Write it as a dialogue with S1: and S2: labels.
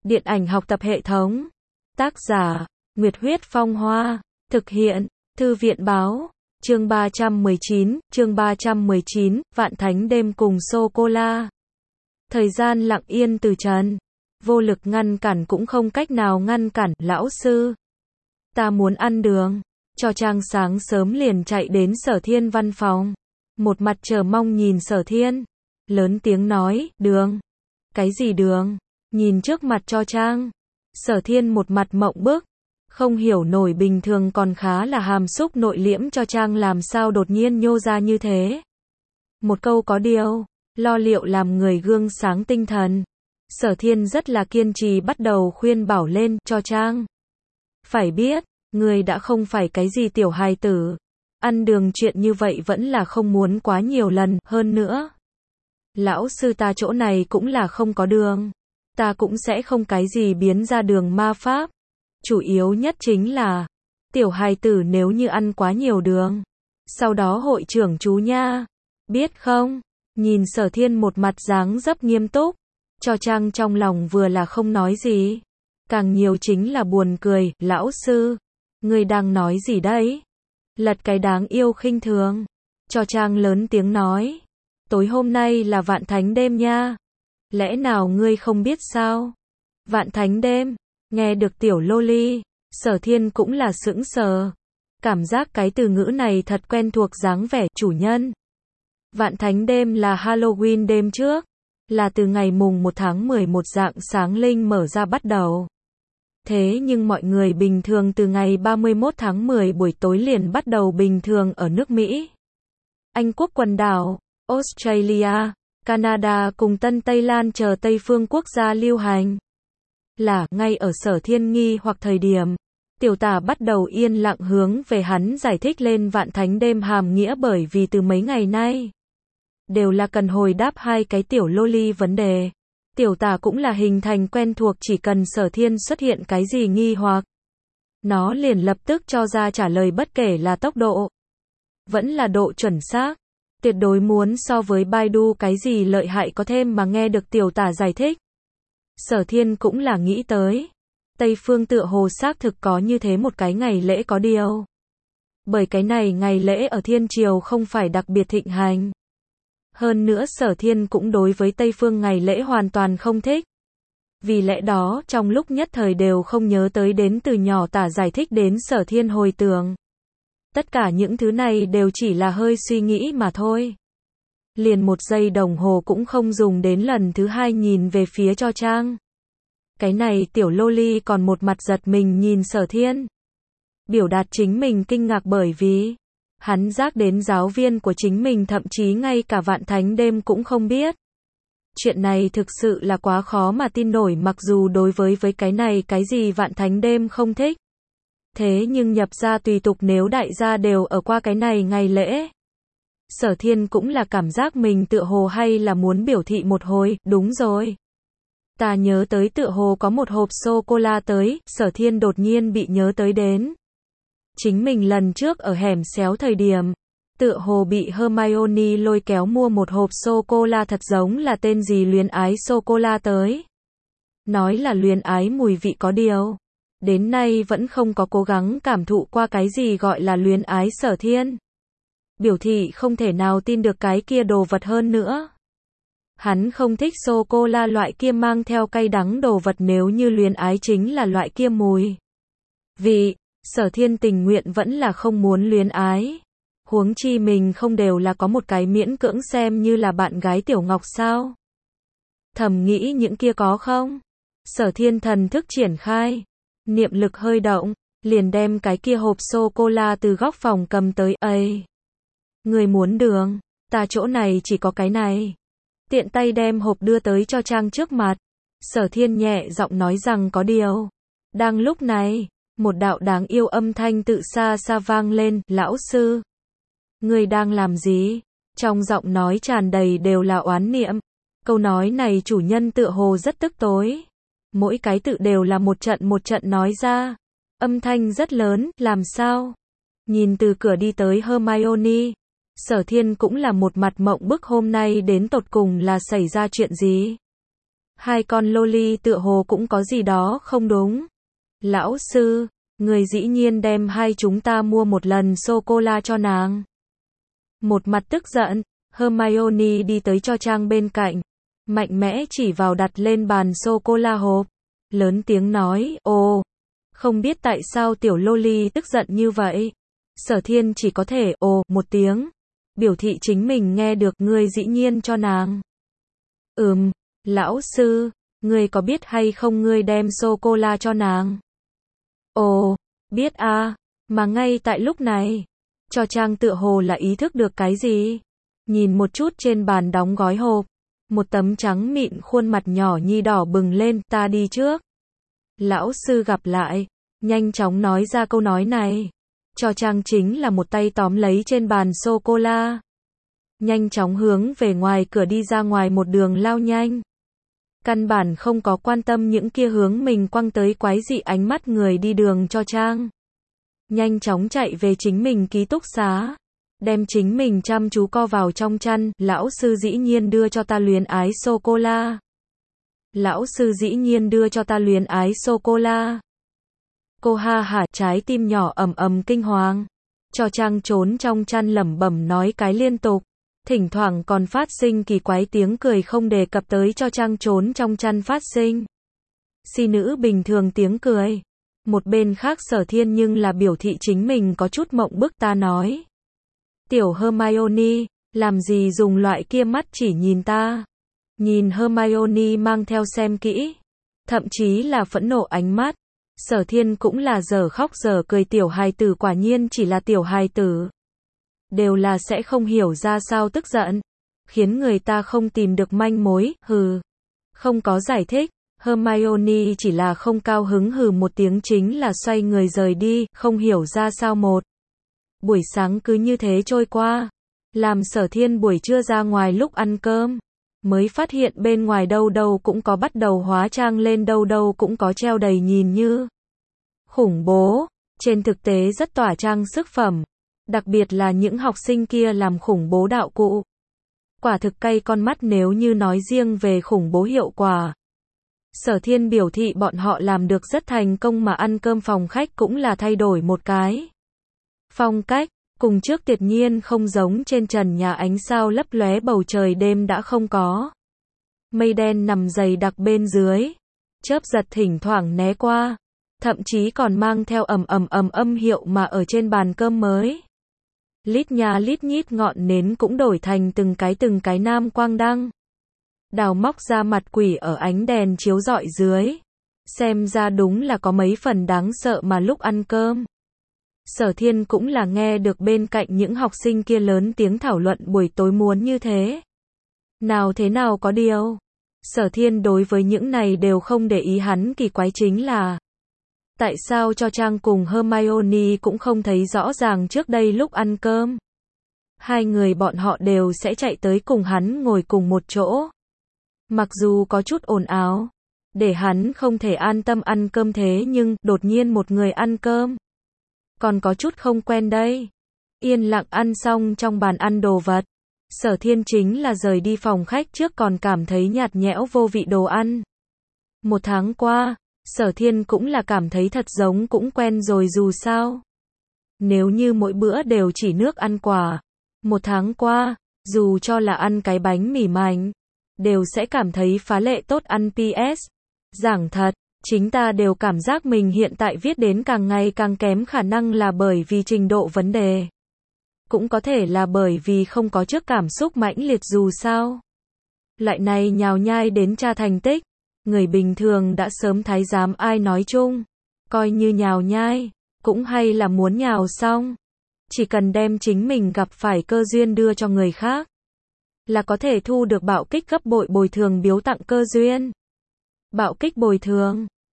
S1: Điện ảnh học tập hệ thống. Tác giả, Nguyệt Huyết Phong Hoa. Thực hiện, Thư viện Báo. Chương 319, Vạn Thánh Đêm cùng Sô-cô-la. Thời gian lặng yên từ trần. Vô lực ngăn cản cũng không cách nào ngăn cản, lão sư. Ta muốn ăn đường. Cho Trang sáng sớm liền chạy đến Sở Thiên văn phòng. Một mặt chờ mong nhìn Sở Thiên. Lớn tiếng nói, đường. Cái gì đường? Nhìn trước mặt Cho Trang. Sở Thiên một mặt mộng bức. Không hiểu nổi, bình thường còn khá là hàm xúc nội liễm Cho Trang làm sao đột nhiên nhô ra như thế. Một câu có điều, lo liệu làm người gương sáng tinh thần. Sở Thiên rất là kiên trì bắt đầu khuyên bảo lên, Cho Trang. Phải biết, người đã không phải cái gì tiểu hài tử. Ăn đường chuyện như vậy vẫn là không muốn quá nhiều lần, hơn nữa. Lão sư ta chỗ này cũng là không có đường. Ta cũng sẽ không cái gì biến ra đường ma pháp. Chủ yếu nhất chính là, tiểu hài tử nếu như ăn quá nhiều đường. Sau đó hội trưởng chú nha. Biết không? Nhìn Sở Thiên một mặt dáng dấp nghiêm túc. Cho Trang trong lòng vừa là không nói gì. Càng nhiều chính là buồn cười, lão sư. Người đang nói gì đấy? Lật cái đáng yêu khinh thường. Cho Trang lớn tiếng nói. Tối hôm nay là Vạn Thánh Đêm nha. Lẽ nào ngươi không biết sao? Vạn Thánh Đêm. Nghe được tiểu loli, Sở Thiên cũng là sững sờ. Cảm giác cái từ ngữ này thật quen thuộc dáng vẻ, chủ nhân. Vạn Thánh Đêm là Halloween đêm trước. Là từ ngày mùng 1 tháng 11 rạng sáng linh mở ra bắt đầu. Thế nhưng mọi người bình thường từ ngày 31 tháng 10 buổi tối liền bắt đầu bình thường ở nước Mỹ, Anh quốc quần đảo, Australia, Canada cùng Tân Tây Lan chờ Tây phương quốc gia lưu hành. Là, ngay ở Sở Thiên nghi hoặc thời điểm, tiểu tả bắt đầu yên lặng hướng về hắn giải thích lên Vạn Thánh Đêm hàm nghĩa, bởi vì từ mấy ngày nay, đều là cần hồi đáp hai cái tiểu loli vấn đề. Tiểu tả cũng là hình thành quen thuộc, chỉ cần Sở Thiên xuất hiện cái gì nghi hoặc, nó liền lập tức cho ra trả lời, bất kể là tốc độ, vẫn là độ chuẩn xác. Tuyệt đối muốn so với Baidu cái gì lợi hại có thêm. Mà nghe được tiểu tả giải thích, Sở Thiên cũng là nghĩ tới. Tây phương tựa hồ xác thực có như thế một cái ngày lễ, có điều. Bởi cái này ngày lễ ở Thiên Triều không phải đặc biệt thịnh hành. Hơn nữa Sở Thiên cũng đối với Tây phương ngày lễ hoàn toàn không thích. Vì lẽ đó trong lúc nhất thời đều không nhớ tới, đến từ nhỏ tả giải thích đến Sở Thiên hồi tưởng. Tất cả những thứ này đều chỉ là hơi suy nghĩ mà thôi. Liền một giây đồng hồ cũng không dùng đến, lần thứ hai nhìn về phía Cho Trang. Cái này tiểu loli còn một mặt giật mình nhìn Sở Thiên. Biểu đạt chính mình kinh ngạc, bởi vì hắn giác đến giáo viên của chính mình thậm chí ngay cả Vạn Thánh Đêm cũng không biết. Chuyện này thực sự là quá khó mà tin nổi, mặc dù đối với cái này cái gì Vạn Thánh Đêm không thích. Thế nhưng nhập gia tùy tục, nếu đại gia đều ở qua cái này ngày lễ. Sở Thiên cũng là cảm giác mình tựa hồ hay là muốn biểu thị một hồi, đúng rồi. Ta nhớ tới tựa hồ có một hộp sô-cô-la tới, Sở Thiên đột nhiên bị nhớ tới đến. Chính mình lần trước ở hẻm xéo thời điểm, tựa hồ bị Hermione lôi kéo mua một hộp sô-cô-la thật giống là tên gì luyến ái sô-cô-la tới. Nói là luyến ái mùi vị, có điều. Đến nay vẫn không có cố gắng cảm thụ qua cái gì gọi là luyến ái. Sở Thiên biểu thị không thể nào tin được cái kia đồ vật, hơn nữa. Hắn không thích sô-cô-la loại kia mang theo cay đắng đồ vật, nếu như luyến ái chính là loại kia mùi vị, Sở Thiên tình nguyện vẫn là không muốn luyến ái. Huống chi mình không đều là có một cái miễn cưỡng xem như là bạn gái Tiểu Ngọc sao? Thầm nghĩ những kia có không? Sở Thiên thần thức triển khai. Niệm lực hơi động, liền đem cái kia hộp sô-cô-la từ góc phòng cầm tới. Ây! Người muốn đường? Ta chỗ này chỉ có cái này. Tiện tay đem hộp đưa tới Cho Trang trước mặt. Sở Thiên nhẹ giọng nói rằng, có điều. Đang lúc này, một đạo đáng yêu âm thanh tự xa xa vang lên, lão sư. Người đang làm gì? Trong giọng nói tràn đầy đều là oán niệm. Câu nói này chủ nhân tựa hồ rất tức tối. Mỗi cái tự đều là một trận nói ra. Âm thanh rất lớn, làm sao? Nhìn từ cửa đi tới Hermione, Sở Thiên cũng là một mặt mộng bức, hôm nay đến tột cùng là xảy ra chuyện gì? Hai con loli tựa hồ cũng có gì đó không đúng. Lão sư, người dĩ nhiên đem hai chúng ta mua một lần sô-cô-la cho nàng. Một mặt tức giận, Hermione đi tới cho Trang bên cạnh, mạnh mẽ chỉ vào đặt lên bàn sô-cô-la hộp, lớn tiếng nói, ồ, không biết tại sao tiểu loli tức giận như vậy. Sở Thiên chỉ có thể ồ một tiếng, biểu thị chính mình nghe được, ngươi dĩ nhiên cho nàng. Lão sư, ngươi có biết hay không ngươi đem sô-cô-la cho nàng? Ồ, biết à, mà ngay tại lúc này, cho Trang tựa hồ là ý thức được cái gì. Nhìn một chút trên bàn đóng gói hộp, một tấm trắng mịn khuôn mặt nhỏ nhi đỏ bừng lên, ta đi trước. Lão sư gặp lại, nhanh chóng nói ra câu nói này. Cho Trang chính là một tay tóm lấy trên bàn sô-cô-la. Nhanh chóng hướng về ngoài cửa đi ra ngoài, một đường lao nhanh. Căn bản không có quan tâm những kia hướng mình quăng tới quái dị ánh mắt người đi đường cho Trang. Nhanh chóng chạy về chính mình ký túc xá. Đem chính mình chăm chú co vào trong chăn. Lão sư dĩ nhiên đưa cho ta luyến ái sô-cô-la. Lão sư dĩ nhiên đưa cho ta luyến ái sô-cô-la. Cô ha hả, trái tim nhỏ ầm ầm kinh hoàng. Cho Trang trốn trong chăn lẩm bẩm nói cái liên tục. Thỉnh thoảng còn phát sinh kỳ quái tiếng cười không đề cập tới cho Trang trốn trong chăn phát sinh. Si nữ bình thường tiếng cười. Một bên khác Sở Thiên nhưng là biểu thị chính mình có chút mộng bức, ta nói. Tiểu Hermione, làm gì dùng loại kia mắt chỉ nhìn ta. Nhìn Hermione mang theo xem kỹ. Thậm chí là phẫn nộ ánh mắt. Sở Thiên cũng là giờ khóc giờ cười, tiểu hài tử quả nhiên chỉ là tiểu hài tử. Đều là sẽ không hiểu ra sao tức giận. Khiến người ta không tìm được manh mối, hừ. Không có giải thích. Hermione chỉ là không cao hứng hừ một tiếng chính là xoay người rời đi, không hiểu ra sao một. Buổi sáng cứ như thế trôi qua. Làm Sở Thiên buổi trưa ra ngoài lúc ăn cơm. Mới phát hiện bên ngoài đâu đâu cũng có bắt đầu hóa trang lên, đâu đâu cũng có treo đầy nhìn như khủng bố. Trên thực tế rất tỏa trang sức phẩm. Đặc biệt là những học sinh kia làm khủng bố đạo cụ. Quả thực cay con mắt nếu như nói riêng về khủng bố hiệu quả. Sở Thiên biểu thị bọn họ làm được rất thành công, mà ăn cơm phòng khách cũng là thay đổi một cái phong cách, cùng trước tuyệt nhiên không giống. Trên trần nhà ánh sao lấp lóe, bầu trời đêm đã không có. Mây đen nằm dày đặc bên dưới, chớp giật thỉnh thoảng né qua, thậm chí còn mang theo ầm âm hiệu mà ở trên bàn cơm mới. Lít nhà lít nhít ngọn nến cũng đổi thành từng cái nam quang đăng. Đào móc ra mặt quỷ ở ánh đèn chiếu rọi dưới. Xem ra đúng là có mấy phần đáng sợ mà lúc ăn cơm. Sở Thiên cũng là nghe được bên cạnh những học sinh kia lớn tiếng thảo luận buổi tối muốn như thế. Nào thế nào có điều. Sở Thiên đối với những này đều không để ý, hắn kỳ quái chính là tại sao cho Trang cùng Hermione cũng không thấy rõ ràng trước đây lúc ăn cơm. Hai người bọn họ đều sẽ chạy tới cùng hắn ngồi cùng một chỗ. Mặc dù có chút ồn ào, để hắn không thể an tâm ăn cơm, thế nhưng đột nhiên một người ăn cơm còn có chút không quen đây. Yên lặng ăn xong trong bàn ăn đồ vật. Sở Thiên chính là rời đi phòng khách trước còn cảm thấy nhạt nhẽo vô vị đồ ăn. Một tháng qua, Sở Thiên cũng là cảm thấy thật giống cũng quen rồi, dù sao. Nếu như mỗi bữa đều chỉ nước ăn quả. Một tháng qua, dù cho là ăn cái bánh mì mảnh, đều sẽ cảm thấy phá lệ tốt ăn. PS. Giảng thật, chính ta đều cảm giác mình hiện tại viết đến càng ngày càng kém, khả năng là bởi vì trình độ vấn đề. Cũng có thể là bởi vì không có trước cảm xúc mãnh liệt, dù sao. Loại này nhào nhai đến tra thành tích. Người bình thường đã sớm thái giám ai nói chung. Coi như nhào nhai, cũng hay là muốn nhào xong. Chỉ cần đem chính mình gặp phải cơ duyên đưa cho người khác, là có thể thu được bạo kích gấp bội bồi thường biếu tặng cơ duyên. Bạo kích bồi thường.